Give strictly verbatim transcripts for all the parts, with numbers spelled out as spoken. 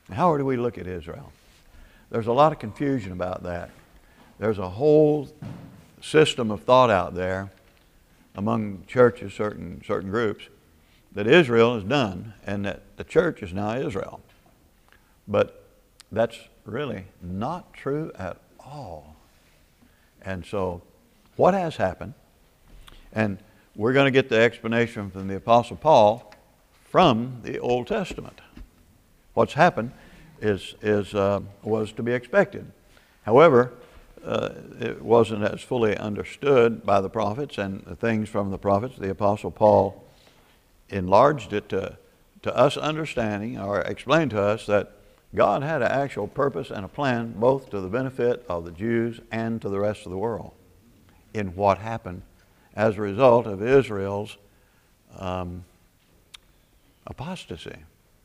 How do we look at Israel? There's a lot of confusion about that. There's a whole system of thought out there among churches, certain certain groups, that Israel is done and that the church is now Israel. But that's really not true at all. And so what has happened, and we're going to get the explanation from the Apostle Paul from the Old Testament. What's happened is, is uh, was to be expected. However, uh, it wasn't as fully understood by the prophets and the things from the prophets. The Apostle Paul enlarged it to, to us understanding, or explained to us that God had an actual purpose and a plan both to the benefit of the Jews and to the rest of the world in what happened as a result of Israel's um, apostasy.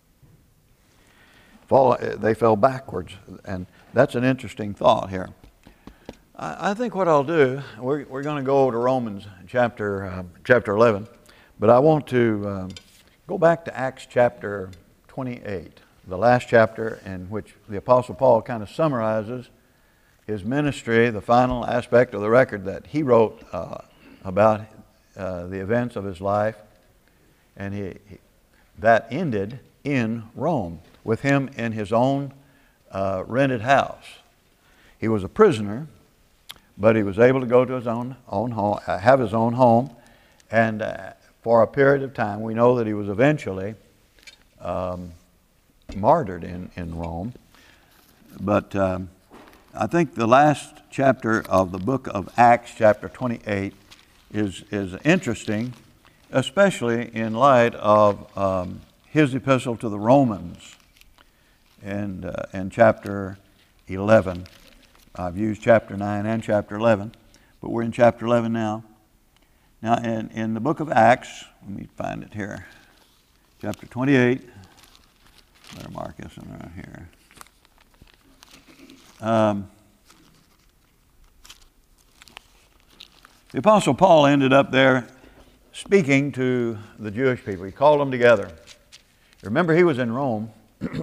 Fall, they fell backwards, and that's an interesting thought here. I, I think what I'll do, we're, we're going to go to Romans chapter, uh, chapter eleven, but I want to um, go back to Acts chapter twenty-eight, the last chapter in which the Apostle Paul kind of summarizes his ministry, the final aspect of the record that he wrote uh, about uh, the events of his life, and he, he that ended in Rome with him in his own uh, rented house. He was a prisoner, but he was able to go to his own own home, uh, have his own home, and uh, for a period of time, we know that he was eventually um, martyred in in Rome. But um, I think the last chapter of the book of Acts, chapter twenty-eight, is is interesting, especially in light of um, his epistle to the Romans, and uh, and chapter eleven. I've used chapter nine and chapter eleven, but we're in chapter eleven now. Now, in, in the book of Acts, let me find it here, chapter twenty-eight. Better mark this one right here. Um, the Apostle Paul ended up there speaking to the Jewish people. He called them together. Remember, he was in Rome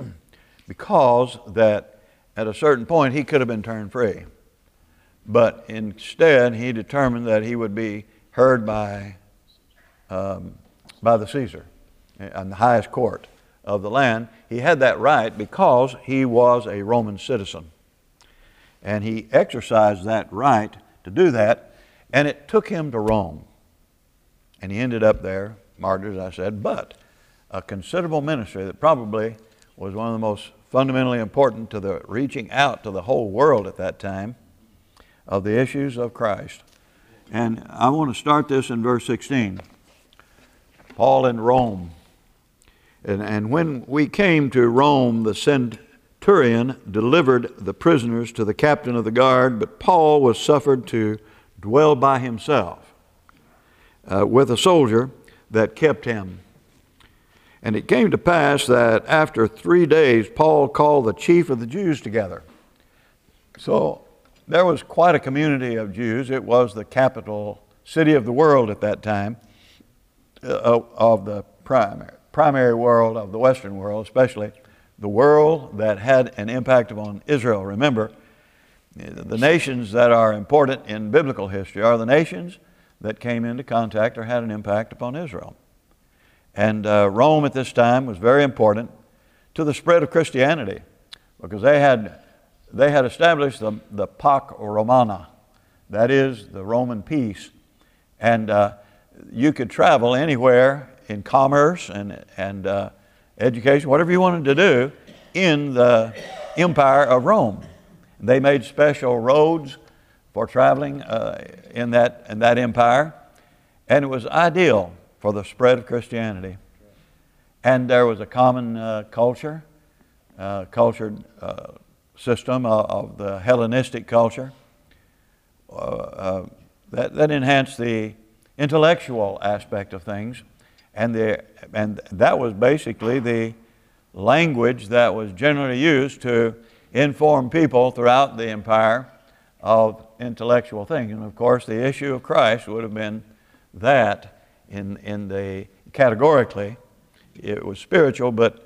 because that at a certain point he could have been turned free. But instead, he determined that he would be heard by, um, by the Caesar on the highest court of the land. He had that right because he was a Roman citizen. And he exercised that right to do that, and it took him to Rome. And he ended up there, martyred, as I said, but a considerable ministry that probably was one of the most fundamentally important to the reaching out to the whole world at that time of the issues of Christ. And I want to start this in verse sixteen. Paul in Rome. And, and when we came to Rome, the centurion delivered the prisoners to the captain of the guard, but Paul was suffered to dwell by himself uh, with a soldier that kept him. And it came to pass that after three days, Paul called the chief of the Jews together. So there was quite a community of Jews. It was the capital city of the world at that time, uh, of the primary, primary world, of the Western world, especially the world that had an impact upon Israel. Remember, the nations that are important in biblical history are the nations that came into contact or had an impact upon Israel. And uh, Rome at this time was very important to the spread of Christianity, because they had they had established the, the Pax Romana, that is the Roman peace. And uh, you could travel anywhere in commerce and, and uh, education, whatever you wanted to do in the empire of Rome. They made special roads for traveling uh, in that in that empire, and it was ideal for the spread of Christianity. And there was a common uh, culture, uh, cultured uh, system of, of the Hellenistic culture uh, uh, that, that enhanced the intellectual aspect of things, and the and that was basically the language that was generally used to inform people throughout the empire of intellectual things. And of course, the issue of Christ would have been that in in the categorically it was spiritual, but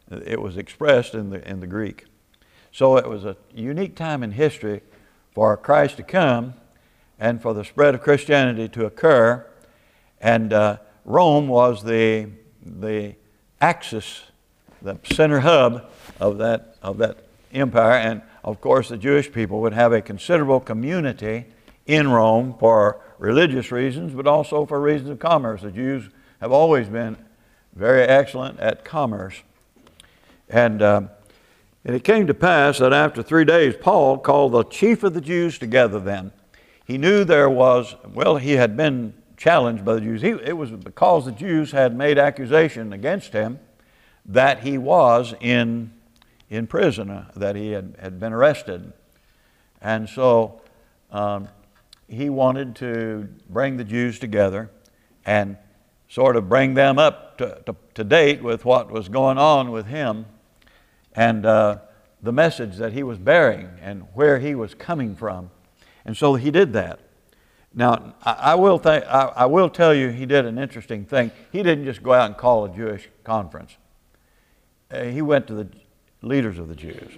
it was expressed in the, in the Greek. So it was a unique time in history for Christ to come and for the spread of Christianity to occur. And uh, Rome was the, the axis, the center hub of that, of that empire. And of course the Jewish people would have a considerable community in Rome for religious reasons, but also for reasons of commerce. The Jews have always been very excellent at commerce. And, uh, and it came to pass that after three days, Paul called the chief of the Jews together then. He knew there was, well, he had been challenged by the Jews. He, it was because the Jews had made accusation against him that he was in, in prison, uh, that he had, had been arrested. And so um, he wanted to bring the Jews together and sort of bring them up to, to, to date with what was going on with him and uh, the message that he was bearing and where he was coming from. And so he did that. Now, I, I, will th- I, I will tell you he did an interesting thing. He didn't just go out and call a Jewish conference. Uh, he went to the leaders of the Jews.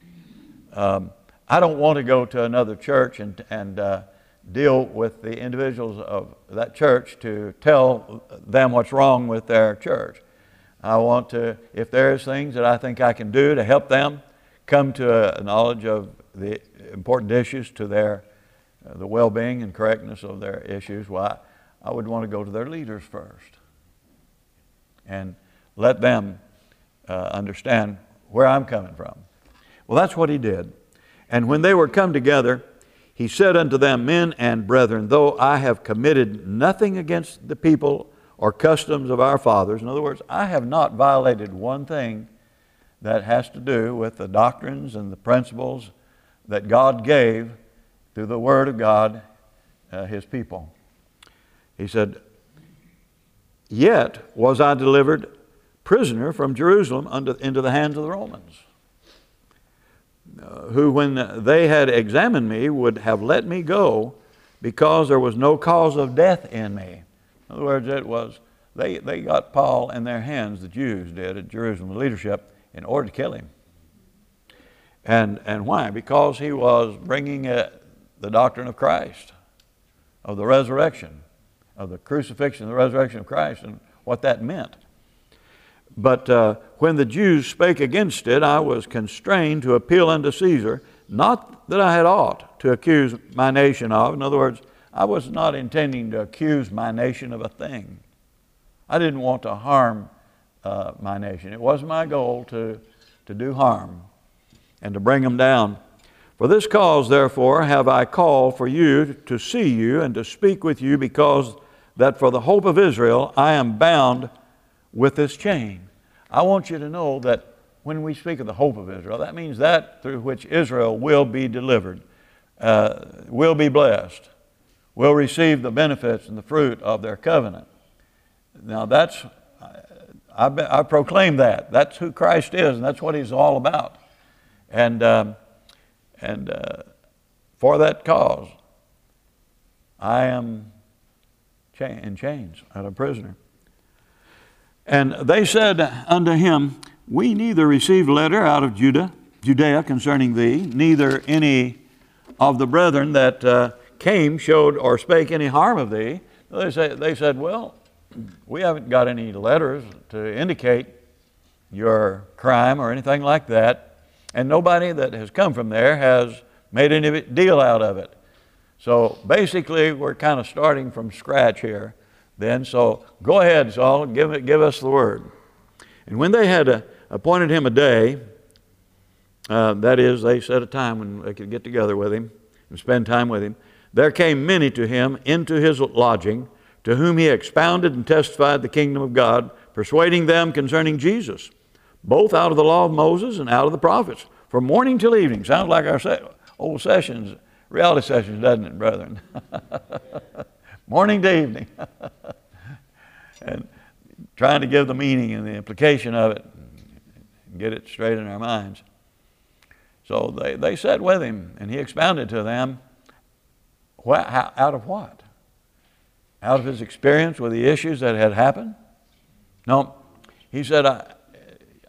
Um, I don't want to go to another church and, and uh, deal with the individuals of that church to tell them what's wrong with their church. I want to, if there's things that I think I can do to help them come to a knowledge of the important issues to their, uh, the well-being and correctness of their issues, well, I, I would want to go to their leaders first and let them uh, understand where I'm coming from. Well, that's what he did. And when they were come together, he said unto them, Men and brethren, though I have committed nothing against the people or customs of our fathers. In other words, I have not violated one thing that has to do with the doctrines and the principles that God gave through the Word of God, uh, His people. He said, Yet was I delivered prisoner from Jerusalem unto, into the hands of the Romans, uh, who when they had examined me would have let me go because there was no cause of death in me. In other words, it was, they, they got Paul in their hands, the Jews did at Jerusalem, the leadership, in order to kill him. And, and why? Because he was bringing uh, the doctrine of Christ, of the resurrection, of the crucifixion, the resurrection of Christ, and what that meant. But uh, when the Jews spake against it, I was constrained to appeal unto Caesar, not that I had aught to accuse my nation of. In other words, I was not intending to accuse my nation of a thing. I didn't want to harm uh, my nation. It wasn't my goal to, to do harm and to bring them down. For this cause, therefore, have I called for you to see you and to speak with you, because that for the hope of Israel I am bound with this chain. I want you to know that when we speak of the hope of Israel, that means that through which Israel will be delivered, uh, will be blessed, will receive the benefits and the fruit of their covenant. Now that's, I, I proclaim that. That's who Christ is, and that's what He's all about. And, um, and uh, for that cause, I am cha- in chains, I'm a prisoner. And they said unto him, We neither received letter out of Judah, Judea concerning thee, neither any of the brethren that uh, came showed or spake any harm of thee. They, say, they said, well, we haven't got any letters to indicate your crime or anything like that. And nobody that has come from there has made any deal out of it. So basically, we're kind of starting from scratch here then. So go ahead, Saul, give, it, give us the word. And when they had uh, appointed him a day, uh, that is, they set a time when they could get together with him and spend time with him, there came many to him into his lodging, to whom he expounded and testified the kingdom of God, persuading them concerning Jesus, both out of the law of Moses and out of the prophets, from morning till evening. Sounds like our se- old sessions, reality sessions, doesn't it, brethren? Morning to evening. And trying to give the meaning and the implication of it and get it straight in our minds. So they, they sat with him, and he expounded to them, what, how, out of what? Out of his experience with the issues that had happened? No, he said, I,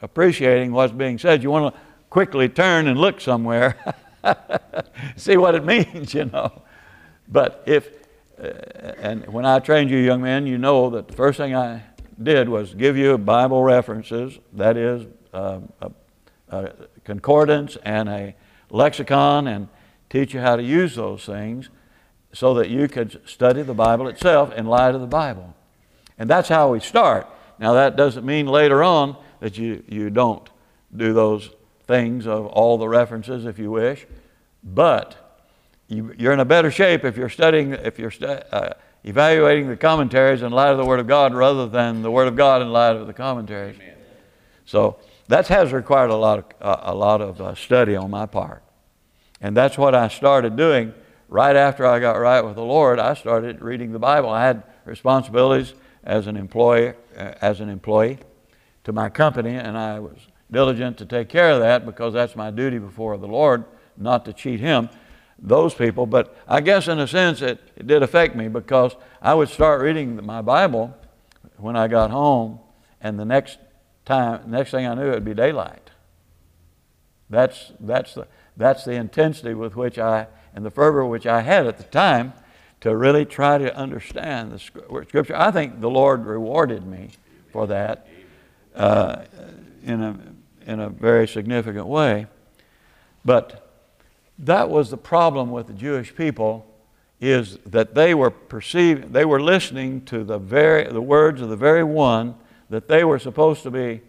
appreciating what's being said, you want to quickly turn and look somewhere, see what it means, you know. But if, uh, and when I trained you young men, you know that the first thing I did was give you Bible references, that is uh, a, a concordance and a lexicon, and teach you how to use those things so that you could study the Bible itself in light of the Bible. And that's how we start. Now that doesn't mean later on that you, you don't do those things of all the references if you wish, but you, you're in a better shape if you're studying, if you're stu- uh, evaluating the commentaries in light of the Word of God rather than the Word of God in light of the commentaries. Amen. So that has required a lot of, uh, a lot of uh, study on my part. And that's what I started doing right after I got right with the Lord. I started reading the Bible. I had responsibilities as an employee, uh, as an employee to my company, and I was diligent to take care of that because that's my duty before the Lord, not to cheat Him, those people. But I guess in a sense it, it did affect me because I would start reading my Bible when I got home, and the next time, next thing I knew, it would be daylight. That's, that's, the, that's the intensity with which I, and the fervor which I had at the time to really try to understand the Scripture. I think the Lord rewarded me for that uh, in a, in a very significant way. But that was the problem with the Jewish people, is that they were perceiving, they were listening to the very, the words of the very one that they were supposed to be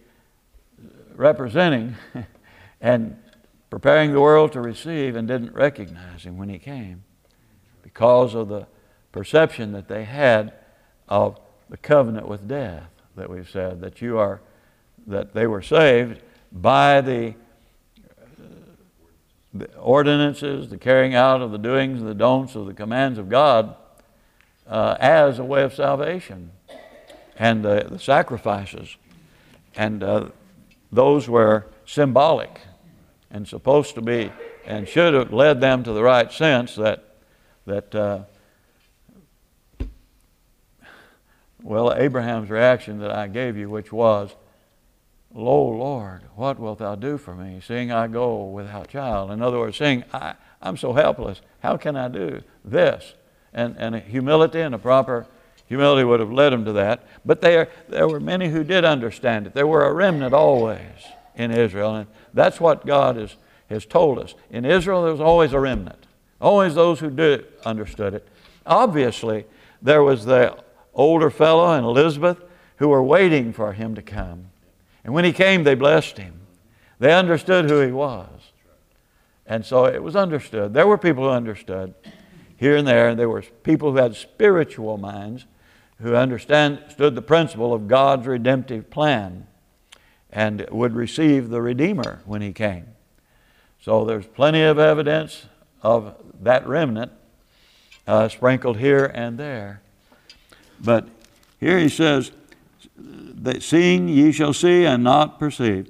representing and preparing the world to receive, and didn't recognize Him when He came because of the perception that they had of the covenant with death that we've said, that you are, that they were saved by the, uh, the ordinances, the carrying out of the doings and the don'ts of the commands of God uh, as a way of salvation, and uh, the sacrifices. And uh, those were symbolic and supposed to be, and should have led them to the right sense that, that uh, well, Abraham's reaction that I gave you, which was, Lo, Lord, what wilt thou do for me, seeing I go without child? In other words, saying, I, I'm so helpless. How can I do this? And, and humility, and a proper humility would have led him to that. But there, there were many who did understand it. There were a remnant always in Israel, and that's what God has, has told us. In Israel, there was always a remnant. Always those who did understood it. Obviously, there was the older fellow and Elizabeth who were waiting for Him to come. And when He came, they blessed Him. They understood who He was. And so it was understood. There were people who understood here and there. And there were people who had spiritual minds who understood the principle of God's redemptive plan and would receive the Redeemer when He came. So there's plenty of evidence of that remnant uh, sprinkled here and there. But here he says, that seeing ye shall see and not perceive.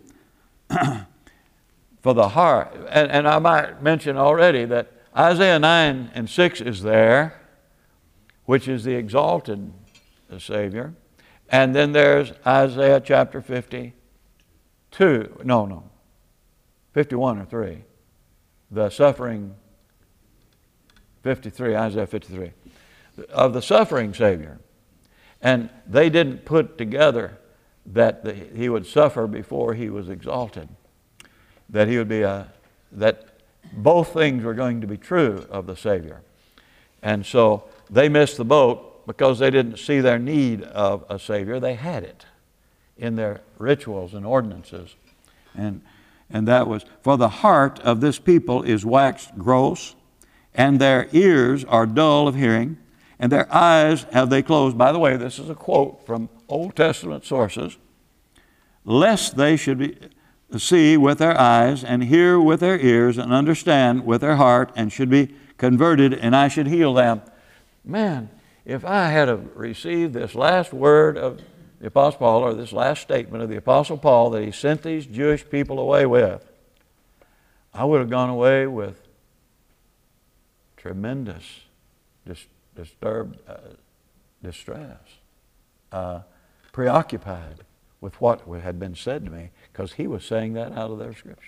For the heart, and, and I might mention already that Isaiah nine and six is there, which is the exalted Savior. And then there's Isaiah chapter fifty-two, no, no, fifty-one or three, the suffering, fifty-three, Isaiah fifty-three, of the suffering Savior. And they didn't put together that the, He would suffer before He was exalted. That He would be a, that both things were going to be true of the Savior. And so they missed the boat because they didn't see their need of a Savior. They had it in their rituals and ordinances. And, and that was, for the heart of this people is waxed gross, and their ears are dull of hearing, and their eyes have they closed. By the way, this is a quote from Old Testament sources. Lest they should be, see with their eyes, and hear with their ears, and understand with their heart, and should be converted, and I should heal them. Man, if I had received this last word of the Apostle Paul, or this last statement of the Apostle Paul that he sent these Jewish people away with, I would have gone away with tremendous dis- disturbed uh, distress, uh, preoccupied with what had been said to me, because he was saying that out of their scriptures.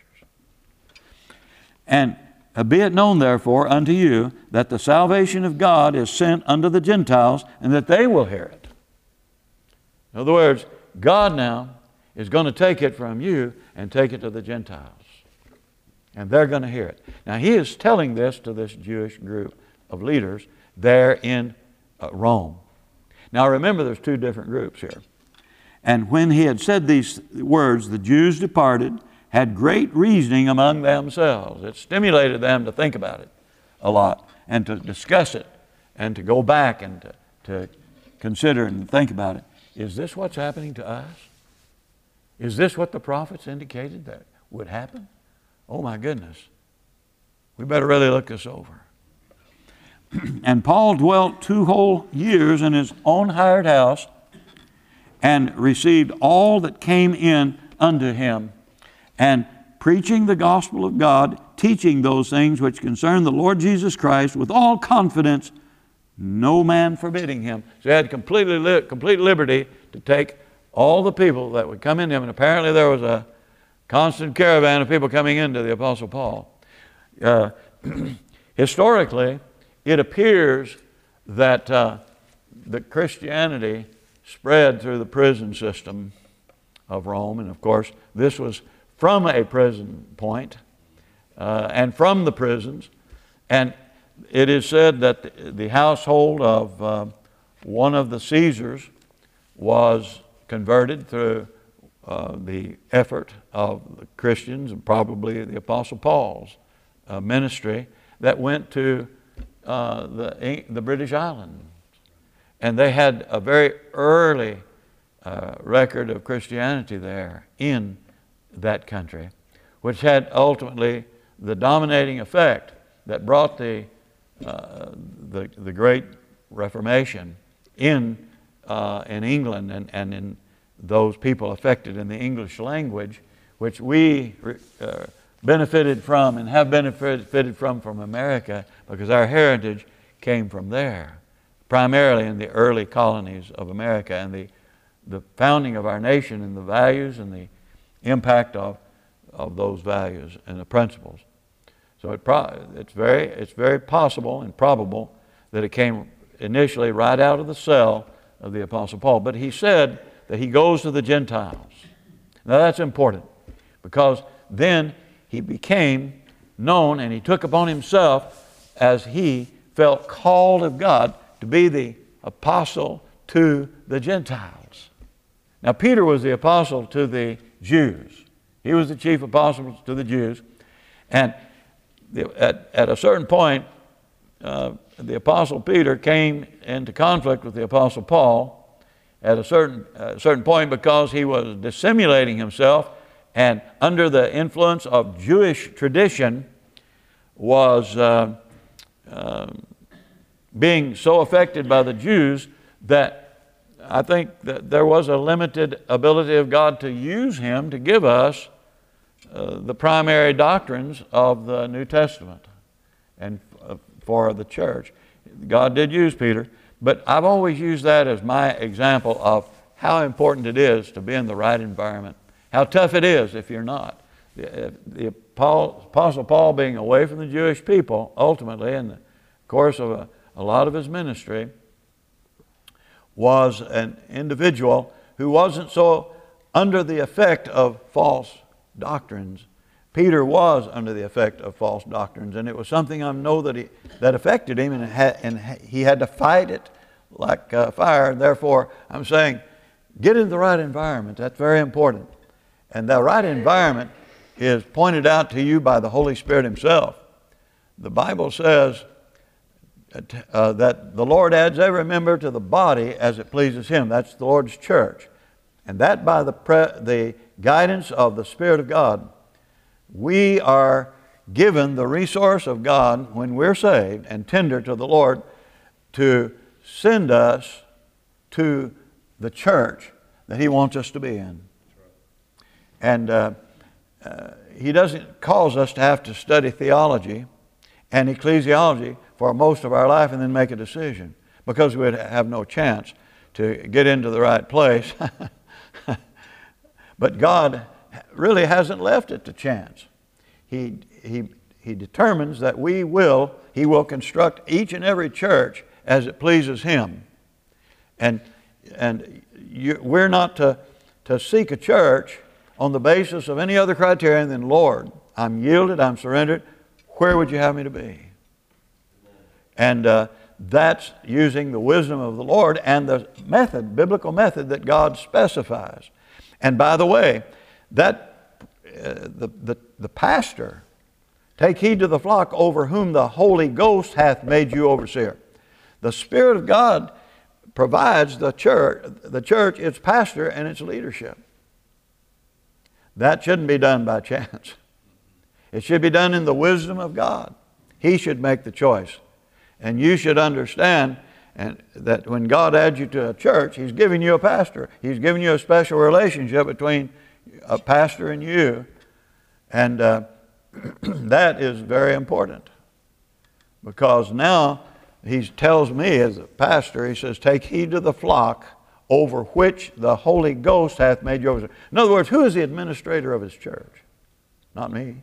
And be it known, therefore, unto you that the salvation of God is sent unto the Gentiles, and that they will hear it. In other words, God now is going to take it from you and take it to the Gentiles. And they're going to hear it. Now, he is telling this to this Jewish group of leaders there in uh, Rome. Now, remember, there's two different groups here. And when he had said these words, the Jews departed, had great reasoning among themselves. It stimulated them to think about it a lot and to discuss it and to go back and to, to consider and think about it. Is this what's happening to us? Is this what the prophets indicated that would happen? Oh my goodness. We better really look this over. And Paul dwelt two whole years in his own hired house and received all that came in unto him, and preaching the gospel of God, teaching those things which concern the Lord Jesus Christ with all confidence, no man forbidding him. So he had completely li- complete liberty to take all the people that would come into him. And apparently there was a constant caravan of people coming into the Apostle Paul. Uh, historically, it appears that uh, the Christianity spread through the prison system of Rome. And of course, this was from a prison point uh, and from the prisons. And it is said that the household of uh, one of the Caesars was converted through uh, the effort of the Christians and probably the Apostle Paul's uh, ministry that went to uh, the, the British Islands. And they had a very early uh, record of Christianity there in that country, which had ultimately the dominating effect that brought the uh, the, the Great Reformation in uh, in England and, and in those people affected in the English language, which we uh, benefited from and have benefited from from America, because our heritage came from there, primarily in the early colonies of America, and the the founding of our nation and the values and the impact of of those values and the principles. So it pro- it's very it's very possible and probable that it came initially right out of the cell of the Apostle Paul. But he said that he goes to the Gentiles. Now that's important, because then he became known and he took upon himself, as he felt called of God, to be the apostle to the Gentiles. Now Peter was the apostle to the Jews. He was the chief apostle to the Jews. And at, at a certain point, uh, the apostle Peter came into conflict with the apostle Paul at a certain, uh, certain point, because he was dissimulating himself and under the influence of Jewish tradition was uh, uh, being so affected by the Jews that I think that there was a limited ability of God to use him to give us uh, the primary doctrines of the New Testament and uh, for the church. God did use Peter, but I've always used that as my example of how important it is to be in the right environment, how tough it is if you're not. The, the Paul, Apostle Paul, being away from the Jewish people, ultimately in the course of a, a lot of his ministry, was an individual who wasn't so under the effect of false doctrines. Peter was under the effect of false doctrines, and it was something I know that he, that affected him, and, ha, and he had to fight it like uh, fire. Therefore, I'm saying, get in the right environment. That's very important. And the right environment is pointed out to you by the Holy Spirit himself. The Bible says uh, that the Lord adds every member to the body as it pleases him. That's the Lord's church. And that by the, pre- the guidance of the Spirit of God, we are given the resource of God when we're saved and tender to the Lord to send us to the church that he wants us to be in. And uh, uh, he doesn't cause us to have to study theology and ecclesiology for most of our life and then make a decision, because we'd have no chance to get into the right place But God really hasn't left it to chance. He, he, he determines that we will, He will construct each and every church as it pleases Him. And, and you, we're not to, to seek a church on the basis of any other criterion than, Lord, I'm yielded, I'm surrendered. Where would you have me to be? And uh, that's using the wisdom of the Lord and the method, biblical method that God specifies. And by the way, that uh, the, the, the pastor, take heed to the flock over whom the Holy Ghost hath made you overseer. The Spirit of God provides the church, the church, its pastor, and its leadership. That shouldn't be done by chance. It should be done in the wisdom of God. He should make the choice. And you should understand and that when God adds you to a church, He's giving you a pastor. He's giving you a special relationship between a pastor and you. And uh, that is very important. Because now He tells me as a pastor, He says, take heed to the flock over which the Holy Ghost hath made you overseer. In other words, who is the administrator of His church? Not me.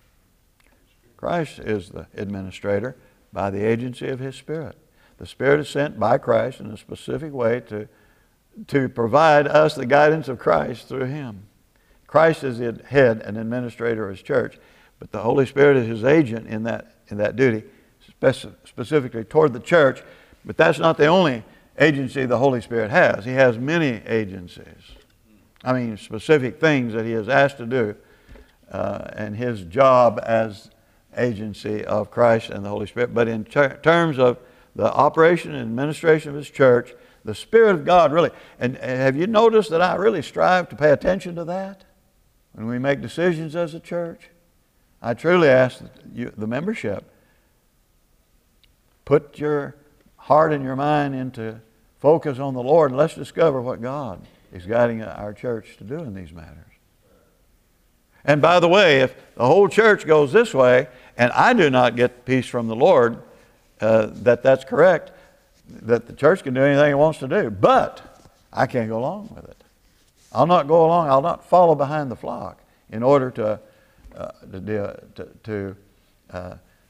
Christ is the administrator by the agency of His Spirit. The Spirit is sent by Christ in a specific way to, to provide us the guidance of Christ through Him. Christ is the head and administrator of His church, but the Holy Spirit is His agent in that, in that duty, speci- specifically toward the church. But that's not the only agency the Holy Spirit has. He has many agencies. I mean, specific things that He is asked to do, uh, and His job as agency of Christ and the Holy Spirit. But in ter- terms of the operation and administration of His church, the Spirit of God really, and have you noticed that I really strive to pay attention to that when we make decisions as a church? I truly ask you, the membership, put your heart and your mind into focus on the Lord, and let's discover what God is guiding our church to do in these matters. And by the way, if the whole church goes this way, and I do not get peace from the Lord, uh, that that's correct, that the church can do anything it wants to do. But I can't go along with it. I'll not go along, I'll not follow behind the flock in order to, uh, to, to, to, uh,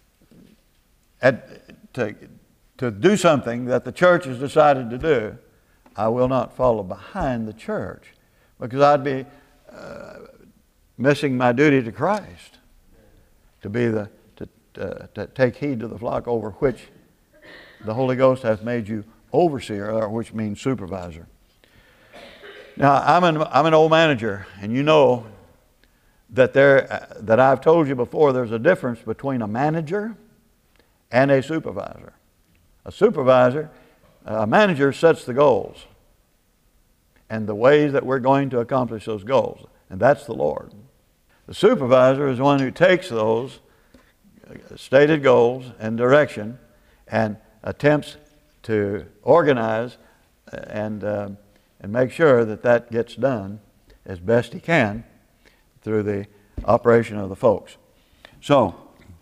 at, to, to do something that the church has decided to do. I will not follow behind the church, because I'd be uh, missing my duty to Christ, to be the to, uh, to take heed to the flock over which the Holy Ghost hath made you overseer, or which means supervisor. Now, I'm an I'm an old manager, and you know that there uh, that I've told you before. There's a difference between a manager and a supervisor. A supervisor, a manager sets the goals and the ways that we're going to accomplish those goals, and that's the Lord. The supervisor is the one who takes those stated goals and direction and attempts to organize and, uh, and make sure that that gets done as best he can through the operation of the folks. So,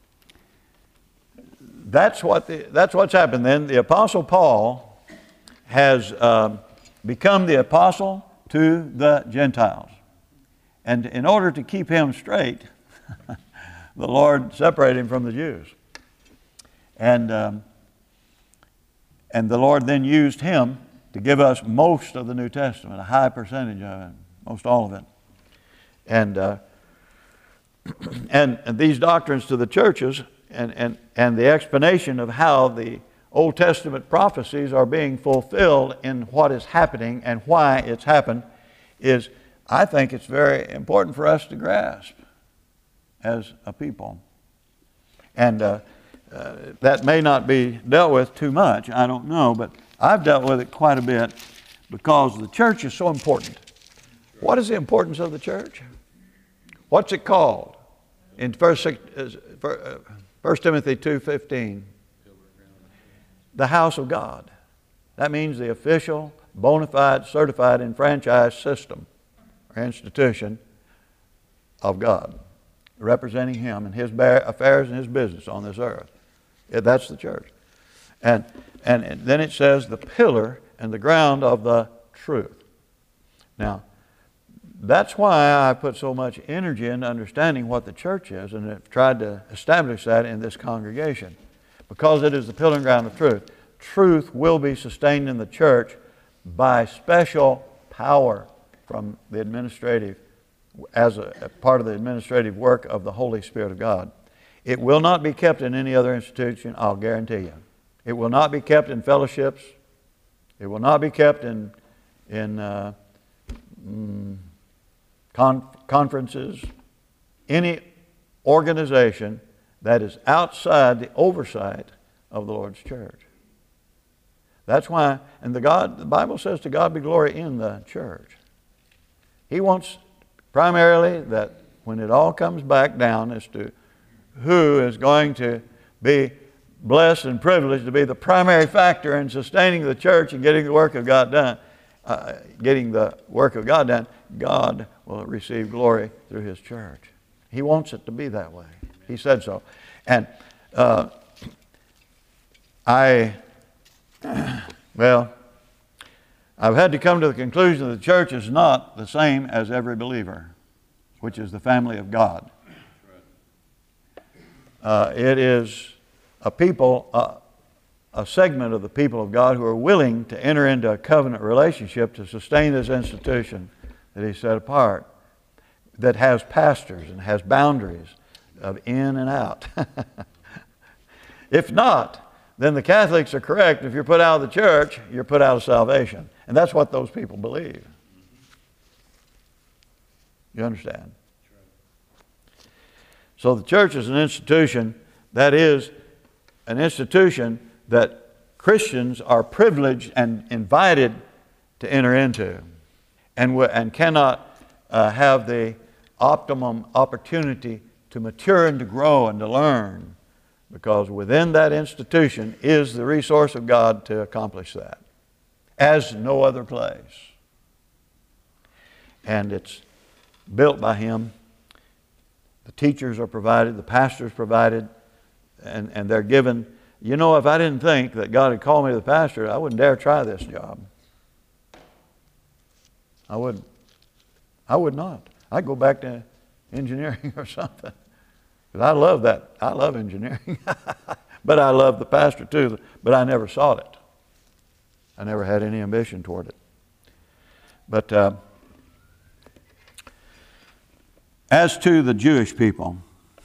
that's, what the, that's what's happened then. The Apostle Paul has uh, become the apostle to the Gentiles. And in order to keep him straight, the Lord separated him from the Jews. And, um, and the Lord then used him to give us most of the New Testament, a high percentage of it, most all of it. And, uh, and, and these doctrines to the churches and, and, and the explanation of how the Old Testament prophecies are being fulfilled in what is happening and why it's happened is, I think it's very important for us to grasp as a people. And uh, uh, that may not be dealt with too much, I don't know, but I've dealt with it quite a bit because the church is so important. What is the importance of the church? What's it called? In First Timothy two fifteen, the house of God. That means the official, bona fide, certified, enfranchised system or institution of God, representing Him and His affairs and His business on this earth. Yeah, that's the church. And, and and then it says the pillar and the ground of the truth. Now, that's why I put so much energy into understanding what the church is, and have tried to establish that in this congregation, because it is the pillar and ground of truth. Truth will be sustained in the church by special power from the administrative, as a, a part of the administrative work of the Holy Spirit of God. It will not be kept in any other institution, I'll guarantee you. It will not be kept in fellowships. It will not be kept in, in uh, mm, con- conferences. Any organization that is outside the oversight of the Lord's church. That's why, and the God, the Bible says to God be glory in the church. He wants primarily that when it all comes back down as to who is going to be blessed and privileged to be the primary factor in sustaining the church and getting the work of God done, uh, getting the work of God done, God will receive glory through His church. He wants it to be that way. He said so. And uh, I, well, I've had to come to the conclusion that the church is not the same as every believer, which is the family of God. Uh, it is a people, uh, a segment of the people of God who are willing to enter into a covenant relationship to sustain this institution that He set apart, that has pastors and has boundaries of in and out. If not, then the Catholics are correct. If you're put out of the church, you're put out of salvation. And that's what those people believe. You understand? So the church is an institution that is an institution that Christians are privileged and invited to enter into, and, w- and cannot uh, have the optimum opportunity to mature and to grow and to learn, because within that institution is the resource of God to accomplish that, as no other place. And it's built by Him. The teachers are provided, the pastors provided, and, and they're given. You know, if I didn't think that God had called me to the pastor, I wouldn't dare try this job. I wouldn't. I would not. I'd go back to engineering or something. Because I love that. I love engineering. But I love the pastor too. But I never sought it. I never had any ambition toward it. But uh, as to the Jewish people,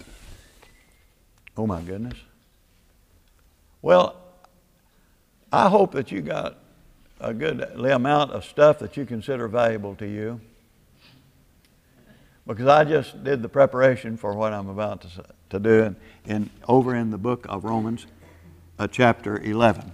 oh my goodness. Well, I hope that you got a good amount of stuff that you consider valuable to you, because I just did the preparation for what I'm about to, to do in, in, over in the book of Romans, uh, chapter eleven.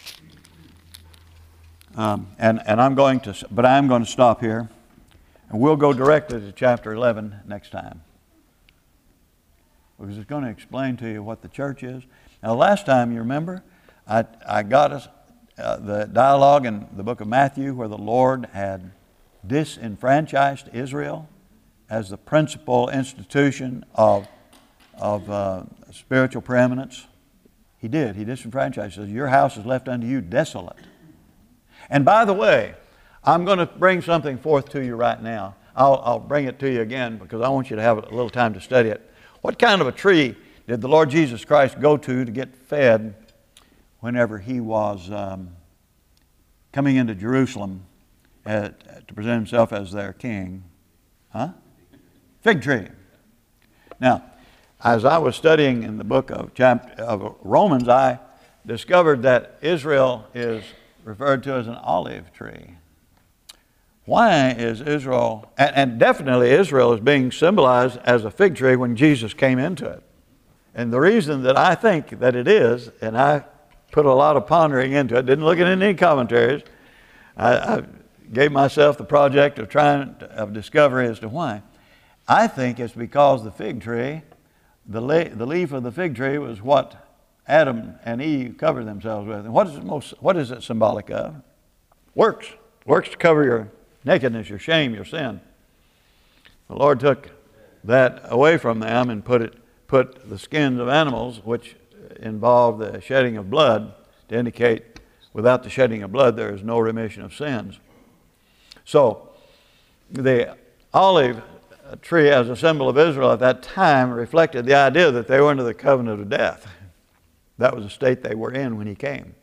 Um, and, and I'm going to, but I'm going to stop here, and we'll go directly to chapter eleven next time, because it's going to explain to you what the church is. Now, last time, you remember, I, I got us uh, the dialogue in the book of Matthew where the Lord had disenfranchised Israel as the principal institution of, of uh, spiritual preeminence. He did. He disenfranchised. He says, your house is left unto you desolate. And by the way, I'm going to bring something forth to you right now. I'll, I'll bring it to you again because I want you to have a little time to study it. What kind of a tree did the Lord Jesus Christ go to to get fed whenever He was um, coming into Jerusalem at, to present Himself as their king? Huh? Fig tree. Now, as I was studying in the book of, chapter, of Romans, I discovered that Israel is referred to as an olive tree. Why is Israel, and, and definitely Israel is being symbolized as a fig tree when Jesus came into it. And the reason that I think that it is, and I put a lot of pondering into it, didn't look at any commentaries, I, I gave myself the project of trying to, of discovery as to why. I think it's because the fig tree, the, le- the leaf of the fig tree was what Adam and Eve covered themselves with. And what is it most? What is it symbolic of? Works. Works to cover your nakedness, your shame, your sin. The Lord took that away from them and put it, put the skins of animals, which involve the shedding of blood, to indicate without the shedding of blood there is no remission of sins. So the olive tree as a symbol of Israel at that time reflected the idea that they were under the covenant of death. That was the state they were in when he came.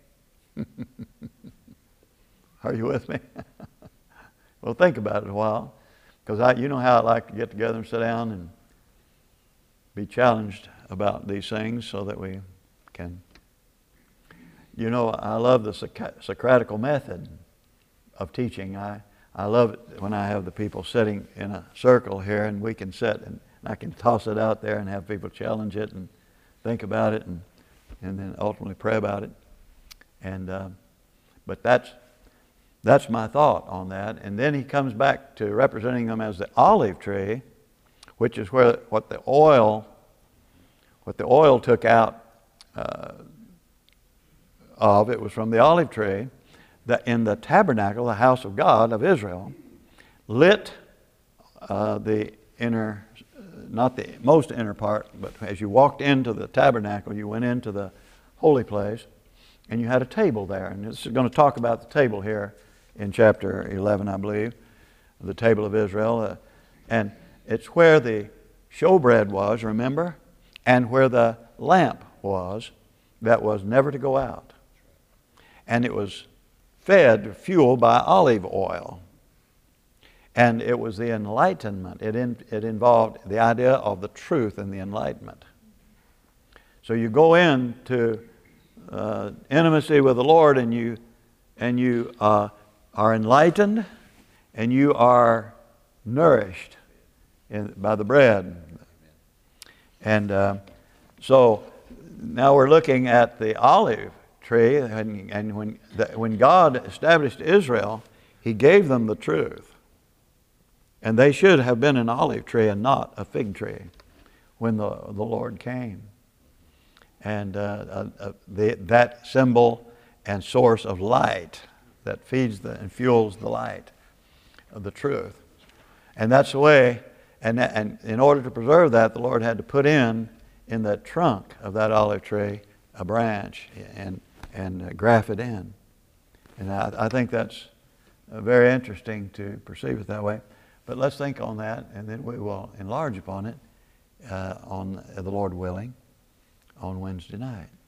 Are you with me? Well, think about it a while, because you know how I like to get together and sit down and be challenged about these things so that we can. You know, I love the Socratical method of teaching. I, I love it when I have the people sitting in a circle here and we can sit and I can toss it out there and have people challenge it and think about it and, and then ultimately pray about it. And uh, but that's that's my thought on that. And then he comes back to representing them as the olive tree, which is where what the oil what the oil took out uh, of. It was from the olive tree that in the tabernacle, the house of God of Israel, lit uh, the inner, not the most inner part, but as you walked into the tabernacle, you went into the holy place, and you had a table there. And this is going to talk about the table here in chapter eleven, I believe, the table of Israel. Uh, and it's where the showbread was, remember? And where the lamp was that was never to go out. And it was fed, fueled by olive oil. And it was the enlightenment. It, in, it involved the idea of the truth and the enlightenment. So you go into uh, intimacy with the Lord and you, and you uh, are enlightened and you are nourished in, by the bread. And uh, so now we're looking at the olive tree, and, and when, the, when God established Israel, He gave them the truth. And they should have been an olive tree and not a fig tree when the, the Lord came. And uh, uh, uh, the, that symbol and source of light that feeds the, and fuels the light of the truth. And that's the way, and, and in order to preserve that, the Lord had to put in, in the trunk of that olive tree, a branch and, and uh, graft it in. And I, I think that's uh, very interesting to perceive it that way. But let's think on that, and then we will enlarge upon it, uh, on uh, the Lord willing, on Wednesday night.